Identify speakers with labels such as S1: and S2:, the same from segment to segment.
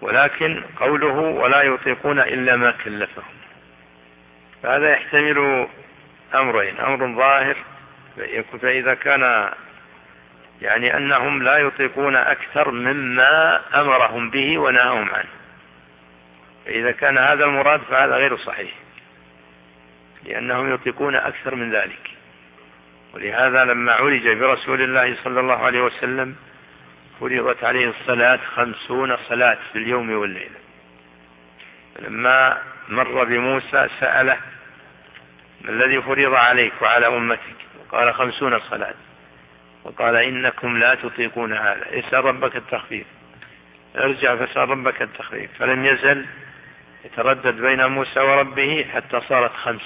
S1: ولكن قوله ولا يطيقون إلا ما كلفهم، فهذا يحتمل أمرين: أمر ظاهر فإذا كان يعني أنهم لا يطيقون أكثر مما أمرهم به ونهاهم عنه، فإذا كان هذا المراد فهذا غير صحيح، لأنهم يطيقون أكثر من ذلك. ولهذا لما عرج برسول الله صلى الله عليه وسلم فرضت عليه الصلاة 50 صلاة في اليوم والليلة. لما مر بموسى سأله: ما الذي فرض عليك وعلى أمتك؟ قال: 50 صلاة. وقال: إنكم لا تطيقون هذا، اسأل ربك التخفيف. ارجع فاسأل ربك التخفيف. فلم يزل يتردد بين موسى وربه حتى صارت 5.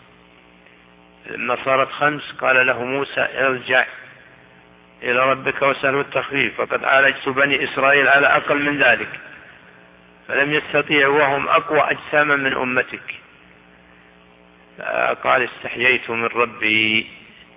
S1: لما صارت 5 قال له موسى: ارجع إلى ربك واسأله التخفيف، فقد عالجت بني إسرائيل على أقل من ذلك فلم يستطيعوا وهم أقوى أجساما من أمتك. قال: استحييت من ربي.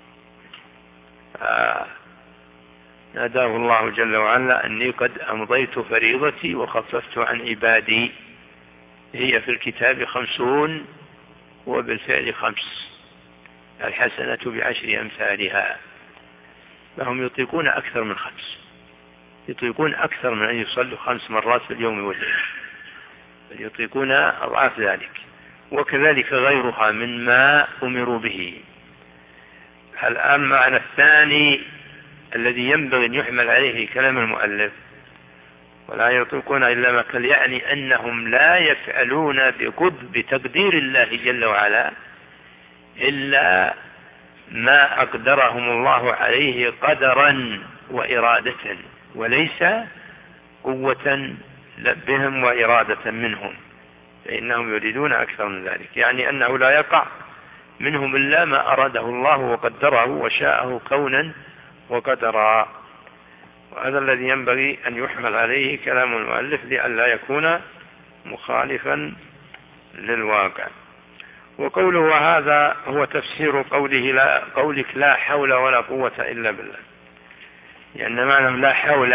S1: ناداه الله جل وعلا: أني قد أمضيت فريضتي وخففت عن عبادي. هي في الكتاب 50 وبالفعل 5، الحسنة ب10 أمثالها. فهم يطيقون أكثر من 5، يطيقون أكثر من أن يصلوا 5 مرات في اليوم والليلة، بل يطيقون أضعاف ذلك، وكذلك غيرها مما أمروا به. الآن معنى الثاني الذي ينبغي أن يحمل عليه كلام المؤلف: ولا يطيقون إلا ما كل، يعني أنهم لا يفعلون بتقدير الله جل وعلا إلا ما أقدرهم الله عليه قدرا وإرادة، وليس قوة بهم وإرادة منهم، فإنهم يريدون أكثر من ذلك، يعني أنه لا يقع منهم إلا ما أراده الله وقدره وشاءه كونا وقدرا. وهذا الذي ينبغي أن يحمل عليه كلام المؤلف لئلا يكون مخالفا للواقع. وقوله: وهذا هو تفسير قولك لا حول ولا قوة إلا بالله، لأن معنى لا حول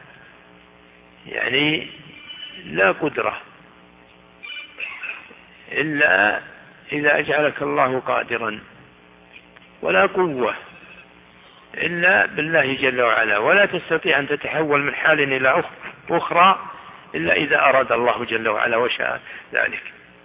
S1: يعني لا قدرة إلا إذا أجعلك الله قادرا، ولا قوة إلا بالله جل وعلا، ولا تستطيع أن تتحول من حال إلى أخرى إلا إذا أراد الله جل وعلا وشاء ذلك.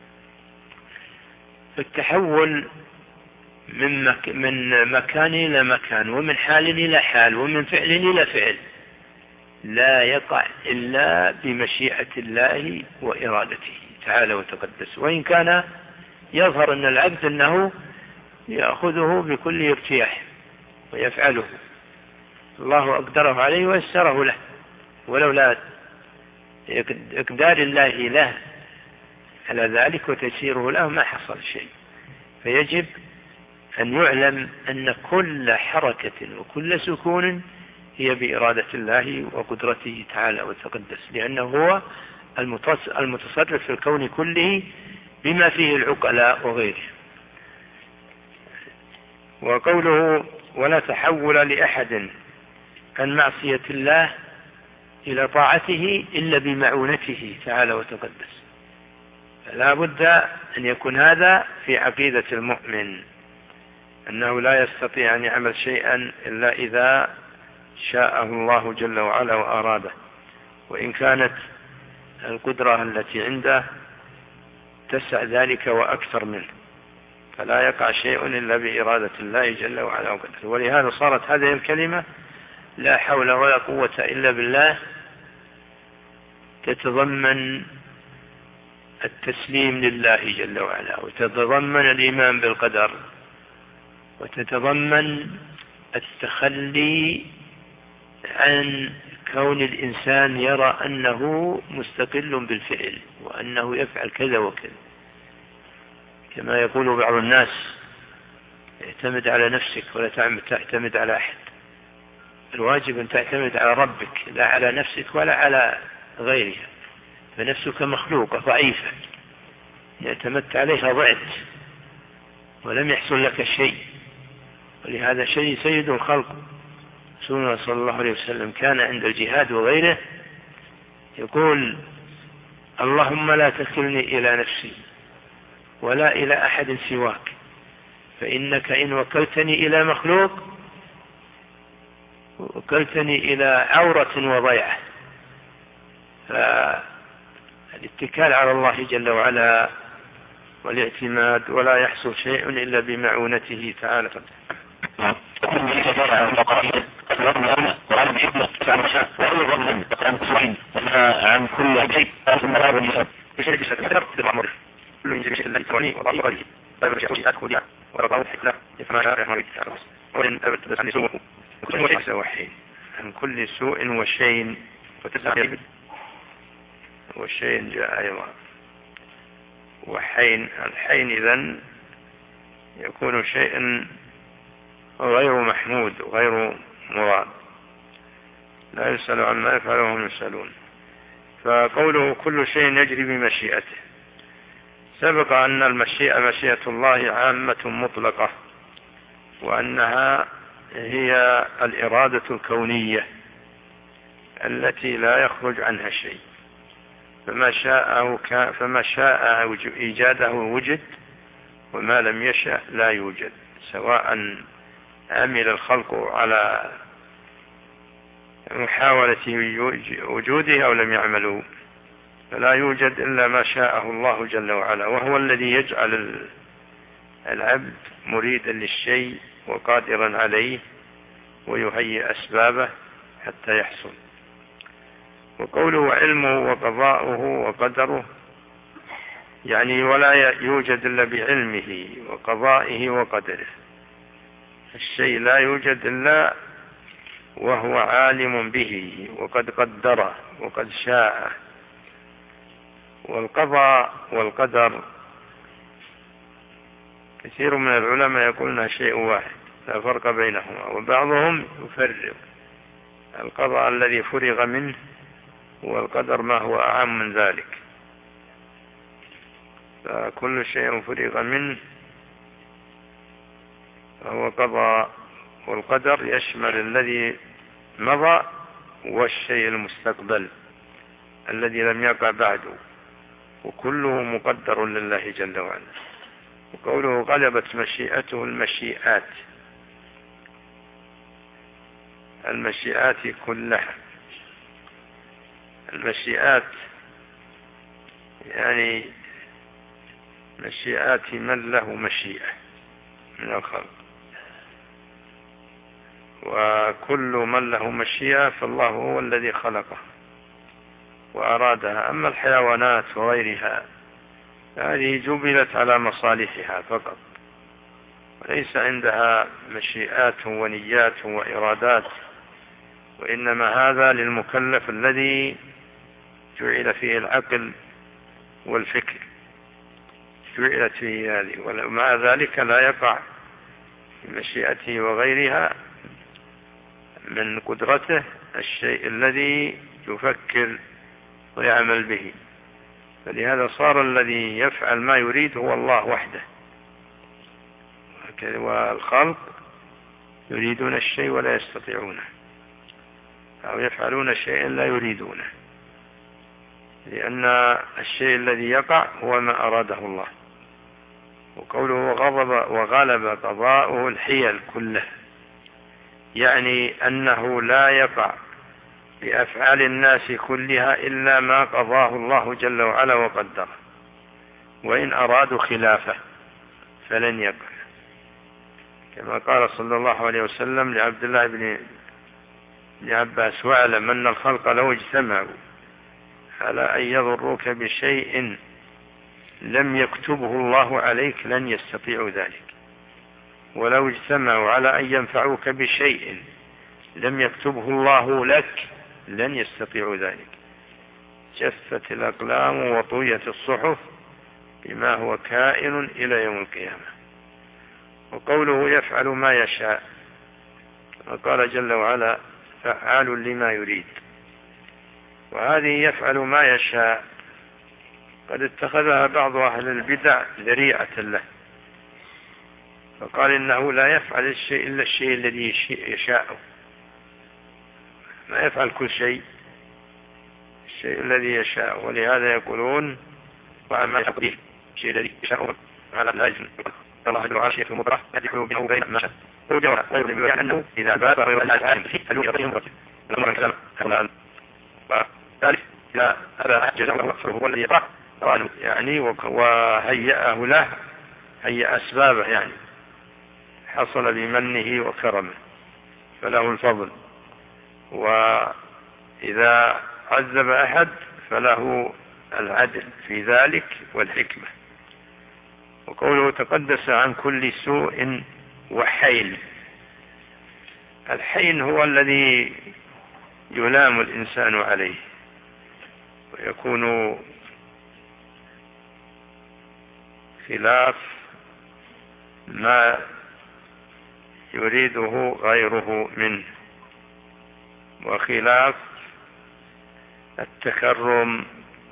S1: التحول من مكان إلى مكان، ومن حال إلى حال، ومن فعل إلى فعل، لا يقع إلا بمشيئة الله وإرادته تعالى وتقدس. وإن كان يظهر أن العبد أنه يأخذه بكل ارتياح ويفعله، الله أقدره عليه ويسره له، ولولا إقدار الله له على ذلك وتيسيره له ما حصل شيء. فيجب أن يعلم أن كل حركة وكل سكون هي بإرادة الله وقدرته تعالى وتقدس، لأنه هو المتصرف في الكون كله بما فيه العقلاء وغيره. وقوله: ولا تحول لأحد عن معصية الله إلى طاعته إلا بمعونته تعالى وتقدس. فلا بد أن يكون هذا في عقيدة المؤمن، أنه لا يستطيع أن يعمل شيئا إلا إذا شاءه الله جل وعلا وأراده، وإن كانت القدرة التي عنده تسع ذلك وأكثر منه، فلا يقع شيء إلا بإرادة الله جل وعلا وقدره. ولهذا صارت هذه الكلمة لا حول ولا قوة إلا بالله تتضمن التسليم لله جل وعلا، وتتضمن الإيمان بالقدر، وتتضمن التخلي عن كون الإنسان يرى أنه مستقل بالفعل وأنه يفعل كذا وكذا، كما يقول بعض الناس: اعتمد على نفسك ولا تعتمد على أحد. الواجب أن تعتمد على ربك لا على نفسك ولا على غيرها، فنفسك مخلوقة ضعيفة، إن اعتمدت عليها ضعت ولم يحصل لك شيء. ولهذا سيد الخلق رسولنا صلى الله عليه وسلم كان عند الجهاد وغيره يقول: اللهم لا تكلني إلى نفسي ولا إلى أحد سواك، فإنك إن وكلتني إلى مخلوق وكلتني إلى عورة وضيعة. فالاتكال على الله جل وعلا والاعتماد، ولا يحصل شيء إلا بمعونته تعالى. عن كل شيء عن كل سوء وشيء وشيء جاء أيضا وحين. الحين إذن يكون شيء غير محمود وغير مراد، لا يسأل عما يفعل وهم يسألون. فقوله كل شيء يجري بمشيئته، سبق أن المشيئة مشيئة الله عامة مطلقة، وأنها هي الإرادة الكونية التي لا يخرج عنها شيء، فما شاء إيجاده وجد، وما لم يشأ لا يوجد، سواء عمل الخلق على محاولة وجوده أو لم يعملوا، فلا يوجد إلا ما شاءه الله جل وعلا، وهو الذي يجعل العبد مريدا للشيء وقادرا عليه ويهيئ أسبابه حتى يحصل. وقوله علمه وقضاؤه وقدره، يعني ولا يوجد إلا بعلمه وقضائه وقدره، الشيء لا يوجد إلا وهو عالم به وقد قدره وقد شاء. والقضاء والقدر كثير من العلماء يقولون شيء واحد لا فرق بينهما، وبعضهم يفرق القضاء الذي فرغ منه والقدر ما هو أعم من ذلك. فكل شيء فرغ منه فهو قضاء، والقدر يشمل الذي مضى والشيء المستقبل الذي لم يقع بعده، وكله مقدر لله جل وعلا. وقوله غلبت مشيئته المشيئات، المشيئات كلها. المشيئات يعني مشيئات من له مشيئة من الخلق، وكل من له مشيئة فالله هو الذي خلقه وأرادها. أما الحيوانات وغيرها هذه جبلت على مصالحها فقط، وليس عندها مشيئات ونيات وإرادات، وإنما هذا للمكلف الذي جعل فيه العقل والفكر، جعلت فيه هذه، ومع ذلك لا يقع في مشيئته وغيرها من قدرته الشيء الذي يفكر ويعمل به. فلهذا صار الذي يفعل ما يريد هو الله وحده، والخلق يريدون الشيء ولا يستطيعونه، أو يفعلون شيئا لا يريدونه، لأن الشيء الذي يقع هو ما أراده الله. وقوله وغلب قضاؤه الحيل كله، يعني أنه لا يقع بأفعال الناس كلها إلا ما قضاه الله جل وعلا وقدره، وإن أرادوا خلافه فلن يقع، كما قال صلى الله عليه وسلم لعبد الله بن عباس: واعلم أن الخلق لو اجتمعوا على أن يضروك بشيء لم يكتبه الله عليك لن يستطيعوا ذلك، ولو اجتمعوا على أن ينفعوك بشيء لم يكتبه الله لك لن يستطيعوا ذلك. جفت الأقلام وطويت الصحف بما هو كائن إلى يوم القيامة. وقوله يفعل ما يشاء، وقال جل وعلا: فعال لما يريد. وهذه يفعل ما يشاء قد اتخذها بعض أهل البدع ذريعة له، فقال إنه لا يفعل الشيء إلا الشيء الذي يشاءه، ما يفعل كل شيء. الشيء الذي يشاء. ولهذا يقولون وعما يقضيه الشيء الذي يشاء على العجل الله جل وعلا شيء المبرح يدخل بينه وبين ما شاء وجواب غير بيان أنه إذا بات غير العالم فيه فليقضيه مرتب الأمر الكلام وثالث إذا أبى جزاء الله فهو الذي يقرأ يعني وهيأه له هيأ أسبابه يعني حصل بمنه وكرمه فله الفضل. وإذا عذب أحد فله العدل في ذلك والحكمة. وقوله تقدس عن كل سوء وحين. الحين هو الذي يلام الإنسان عليه ويكون خلاف ما يريده غيره منه وخلاف التكرم.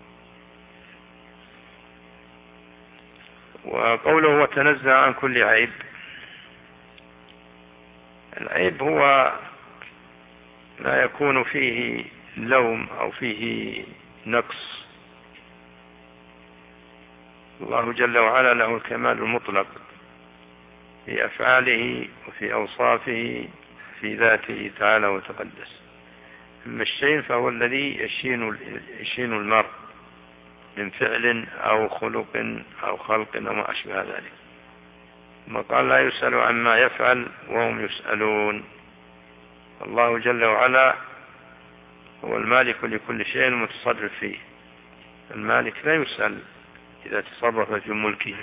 S1: وقوله وتنزه عن كل عيب. العيب هو لا يكون فيه لوم أو فيه نقص. الله جل وعلا له الكمال المطلق في أفعاله وفي أوصافه في ذاته تعالى وتقدس. أما الشين فهو الذي يشين المرء من فعل أو خلق أو خلق أو ما أشبه ذلك. ما قال لا يسأل عما يفعل وهم يسألون. الله جل وعلا هو المالك لكل شيء المتصرف فيه. المالك لا يسأل إذا تصرف في ملكه.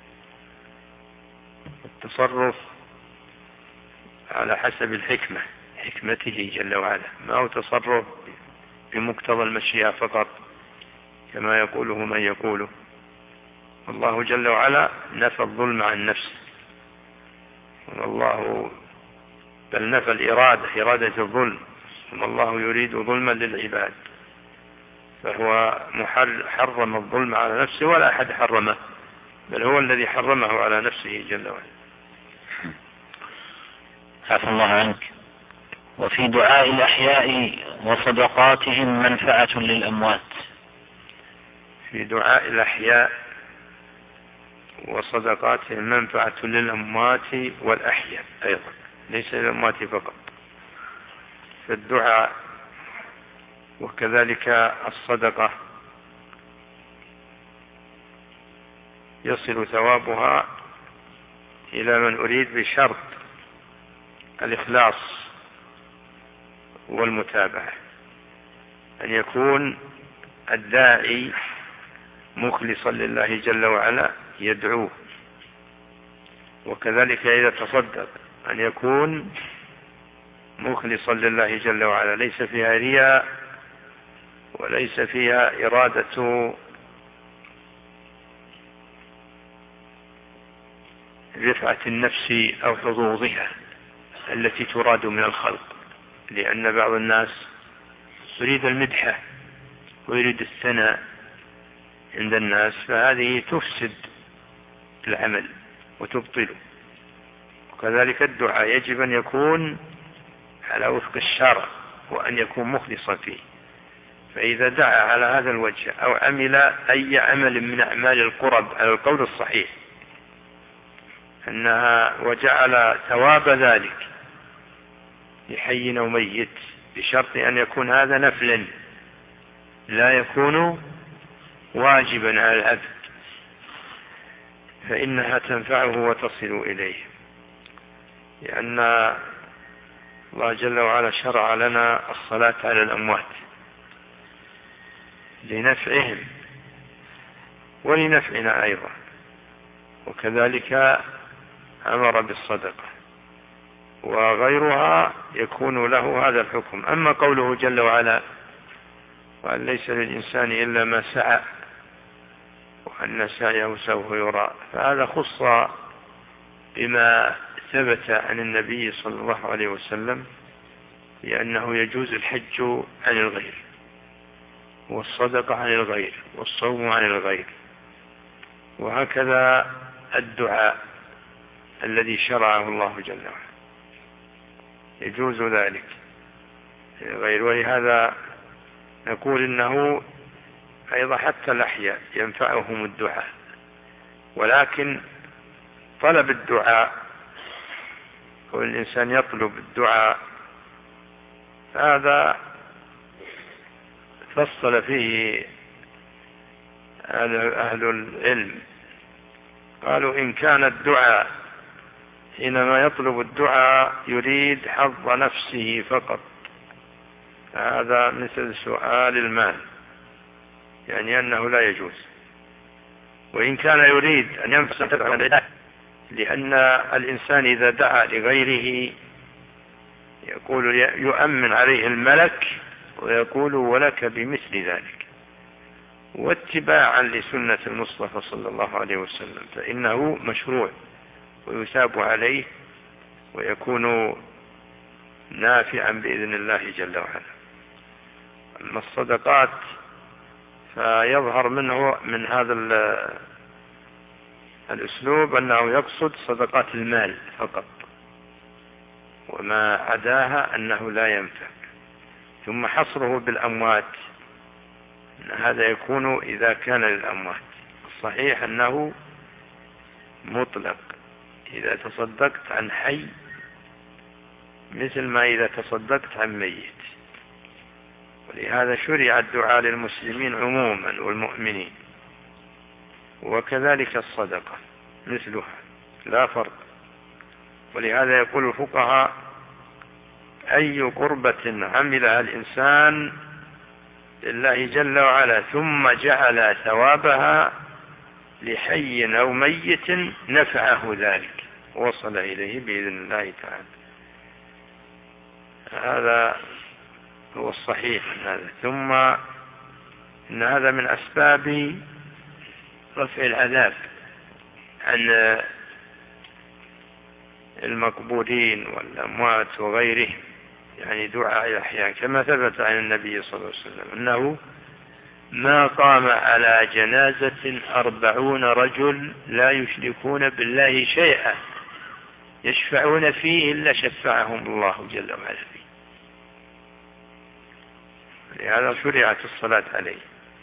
S1: التصرف على حسب الحكمة حكمته جل وعلا ما هو تصرف بمقتضى المشيئة فقط كما يقوله من يقوله. الله جل وعلا نفى الظلم عن نفسه والله بل نفى إرادة الظلم والله يريد ظلما للعباد فهو حرم الظلم على نفسه ولا أحد حرمه بل هو الذي حرمه على نفسه جل وعلا.
S2: عفى الله عنك. وفي دعاء الأحياء وصدقاتهم منفعة للأموات.
S1: في دعاء الأحياء وصدقاتهم منفعة للأموات والأحياء أيضا ليس للأموات فقط. في الدعاء وكذلك الصدقة يصل ثوابها إلى من أريد بشرط الإخلاص والمتابعة أن يكون الداعي مخلصا لله جل وعلا يدعوه. وكذلك إذا تصدق أن يكون مخلصا لله جل وعلا ليس فيها رياء وليس فيها إرادة رفعة النفس أو حظوظها التي تراد من الخلق. لأن بعض الناس يريد المدحة ويريد الثناء عند الناس فهذه تفسد العمل وتبطله. وكذلك الدعاء يجب أن يكون على وفق الشرع وأن يكون مخلصا فيه. فإذا دعا على هذا الوجه أو عمل أي عمل من أعمال القرب على القول الصحيح أنها وجعل ثواب ذلك لحي أو ميت بشرط أن يكون هذا نفلا لا يكون واجبا على العبد فإنها تنفعه وتصل إليه. لأن الله جل وعلا شرع لنا الصلاة على الأموات لنفعهم ولنفعنا أيضا. وكذلك أمر بالصدقة وغيرها يكون له هذا الحكم. أما قوله جل وعلا وأن ليس للإنسان إلا ما سعى وأن سعيه سوف يرى فهذا خص بما ثبت عن النبي صلى الله عليه وسلم لأنه يجوز الحج عن الغير والصدقة عن الغير والصوم عن الغير. وهكذا الدعاء الذي شرعه الله جل وعلا يجوز ذلك غير. ولهذا نقول إنه أيضا حتى الأحياء ينفعهم الدعاء، ولكن طلب الدعاء والإنسان يطلب الدعاء هذا فصل فيه أهل العلم، قالوا إن كان الدعاء حينما يطلب الدعاء يريد حظ نفسه فقط هذا مثل سؤال المال، يعني أنه لا يجوز. وإن كان يريد أن ينفع لأن الإنسان إذا دعا لغيره يقول يؤمن عليه الملك ويقول ولك بمثل ذلك، واتباعا لسنة المصطفى صلى الله عليه وسلم فإنه مشروع ويثاب عليه ويكون نافعا بإذن الله جل وعلا. أما الصدقات فيظهر منه من هذا الأسلوب أنه يقصد صدقات المال فقط، وما عداها أنه لا ينفع. ثم حصره بالأموات، هذا يكون إذا كان للأموات. الصحيح أنه مطلق إذا تصدقت عن حي مثل ما إذا تصدقت عن ميت. ولهذا شرع الدعاء للمسلمين عموما والمؤمنين، وكذلك الصدقة مثلها لا فرق. ولهذا يقول الفقهاء أي قربة عملها الإنسان لله جل وعلا ثم جعل ثوابها لحي أو ميت نفعه ذلك وصل إليه بإذن الله تعالى. هذا هو الصحيح من هذا. ثم إن هذا من أسباب رفع العذاب عن المقبورين والأموات وغيرهم، يعني دعاء الأحياء، كما ثبت عن النبي صلى الله عليه وسلم أنه ما قام على جنازة 40 رجل لا يشركون بالله شيئا يشفعون فيه إلا شفعهم الله جل وعلا فيه. لهذا شرعت الصلاة عليه،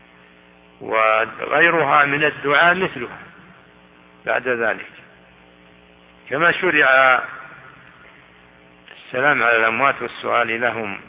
S1: وغيرها من الدعاء مثلها بعد ذلك. كما شرع السلام على الأموات والسؤال لهم،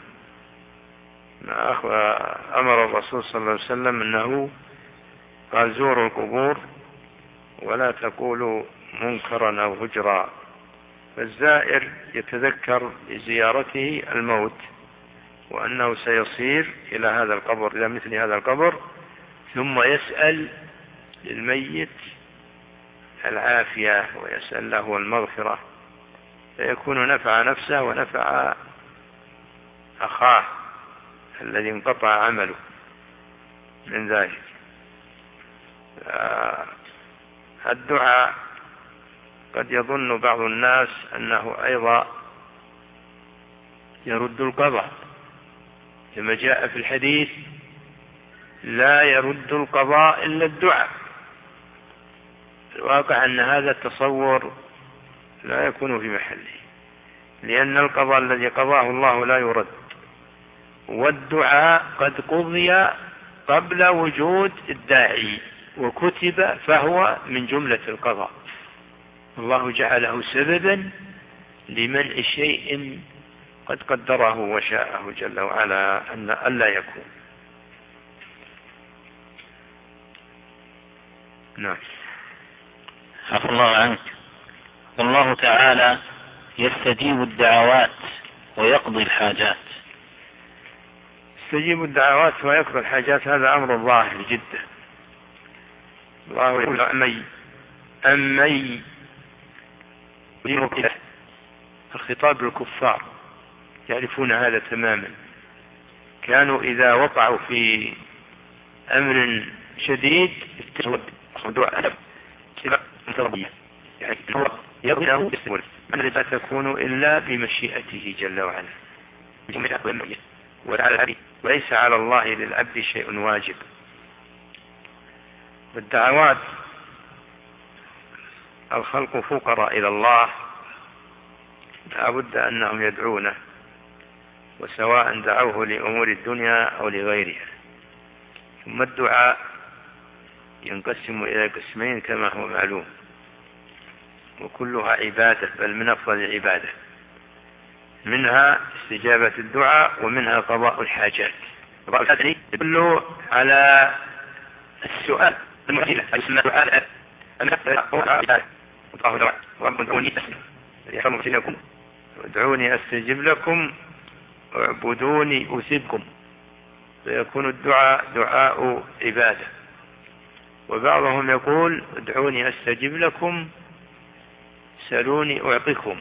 S1: أمر الرسول صلى الله عليه وسلم أنه قال زوروا القبور ولا تقولوا منكرا أو هجرا، فالزائر يتذكر بزيارته الموت وأنه سيصير إلى هذا القبر، إلى مثل هذا القبر، ثم يسأل للميت العافية ويسأل له المغفرة، فيكون نفع نفسه ونفع أخاه الذي انقطع عمله من ذلك. الدعاء قد يظن بعض الناس أنه أيضا يرد القضاء، كما جاء في الحديث لا يرد القضاء إلا الدعاء. الواقع أن هذا التصور لا يكون في محله، لأن القضاء الذي قضاه الله لا يرد، والدعاء قد قضي قبل وجود الداعي وكتب فهو من جملة القضاء. الله جعله سببا لمنع شيء قد قدره وشاءه جل وعلا أن ألا يكون. نعم.
S2: عفى الله عنك. والله تعالى يستجيب الدعوات ويقضي الحاجات.
S1: يستجيب الدعوات ويقضي الحاجات، هذا أمر ظاهر جدا. الله يقول أمي الخطاب للكفار يعرفون هذا تماما. كانوا إذا وقعوا في أمر شديد يعني هو يرضى من لا تكون إلا بمشيئته جل وعلا، وليس على الله للعبد شيء واجب. والدعوات الخلق فقراء إلى الله لا بد أنهم يدعونه وسواء دعوه لأمور الدنيا أو لغيرها. ثم الدعاء ينقسم إلى قسمين كما هو معلوم، وكلها عبادة، بل من أفضل العبادة. منها استجابة الدعاء، ومنها قضاء الحاجات. قضاء الحاجات يدل على السؤال المسألة السؤال ادعوني أستجب لكم واعبدوني أثبكم، فيكون الدعاء دعاء عبادة. وبعضهم يقول ادعوني أستجب لكم سألوني أعطيكم،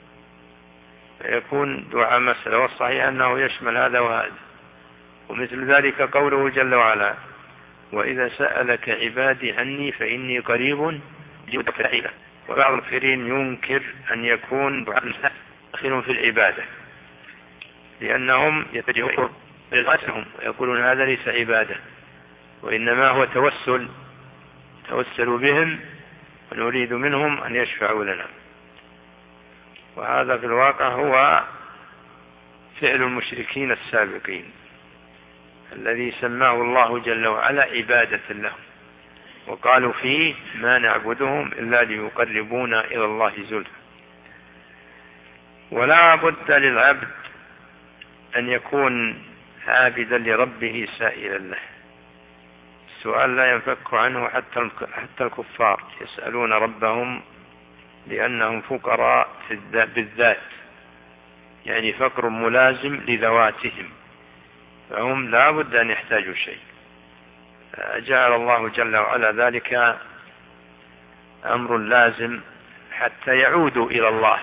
S1: فيكون دعاء مسألة، والصحيح أنه يشمل هذا وهذا. ومثل ذلك قوله جل وعلا وإذا سألك عبادي عني فإني قريب أجيب دعوة. وبعض المفسرين ينكر أن يكون دعاء داخل في العبادة، لأنهم يتجهون لغتهم ويقولون هذا ليس عبادة، وإنما هو توسل بهم ونريد منهم أن يشفعوا لنا. وهذا في الواقع هو فعل المشركين السابقين الذي سماه الله جل وعلا عبادة لهم، وقالوا فيه ما نعبدهم إلا ليقربونا إلى الله زلفى. ولا بد للعبد أن يكون عابدا لربه سائلا له. السؤال لا ينفك عنه حتى الكفار يسألون ربهم لأنهم فقراء بالذات، يعني فقر ملازم لذواتهم، فهم لا بد أن يحتاجوا شيء. جعل الله جل وعلا ذلك أمر لازم حتى يعودوا إلى الله،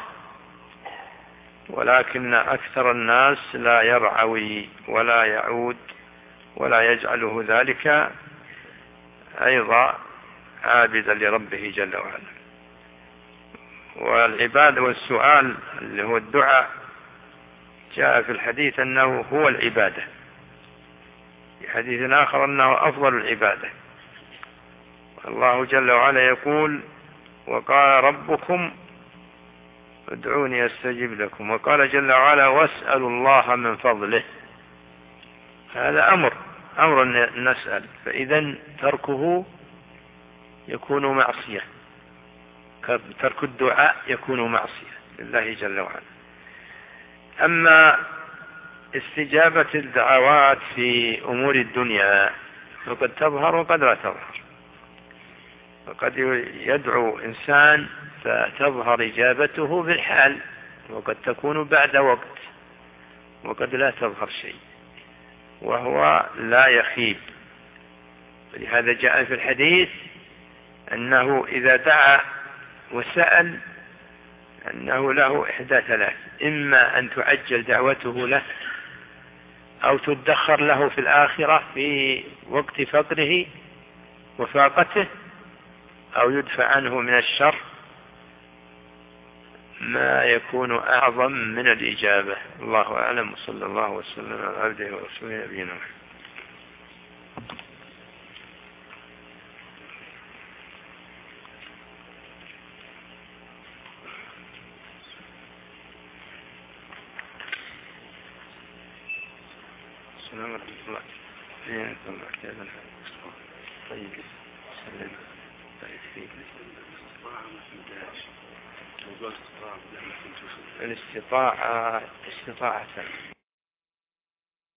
S1: ولكن أكثر الناس لا يرعوي ولا يعود ولا يجعله ذلك أيضا عابدا لربه جل وعلا. والعبادة والسؤال اللي هو الدعاء جاء في الحديث أنه هو العبادة، في حديث آخر أنه أفضل العبادة. الله جل وعلا يقول وقال ربكم ادعوني أستجب لكم، وقال جل وعلا واسألوا الله من فضله. هذا أمر نسأل، فإذا تركه يكون معصية، ترك الدعاء يكون معصية لله جل وعلا. أما استجابة الدعوات في أمور الدنيا فقد تظهر وقد لا تظهر، وقد يدعو إنسان فتظهر إجابته بالحال، وقد تكون بعد وقت، وقد لا تظهر شيء، وهو لا يخيب. ولهذا جاء في الحديث أنه إذا دعا وسأل أنه له إحدى ثلاث: إما أن تعجل دعوته له، أو تدخر له في الآخرة في وقت فقره وفاقته، أو يدفع عنه من الشر ما يكون أعظم من الإجابة. الله أعلم، وصلى الله وسلم على عبده ورسوله نبينا محمد. السلام عليكم ورحمة الله. طيب سلم. الاستطاعة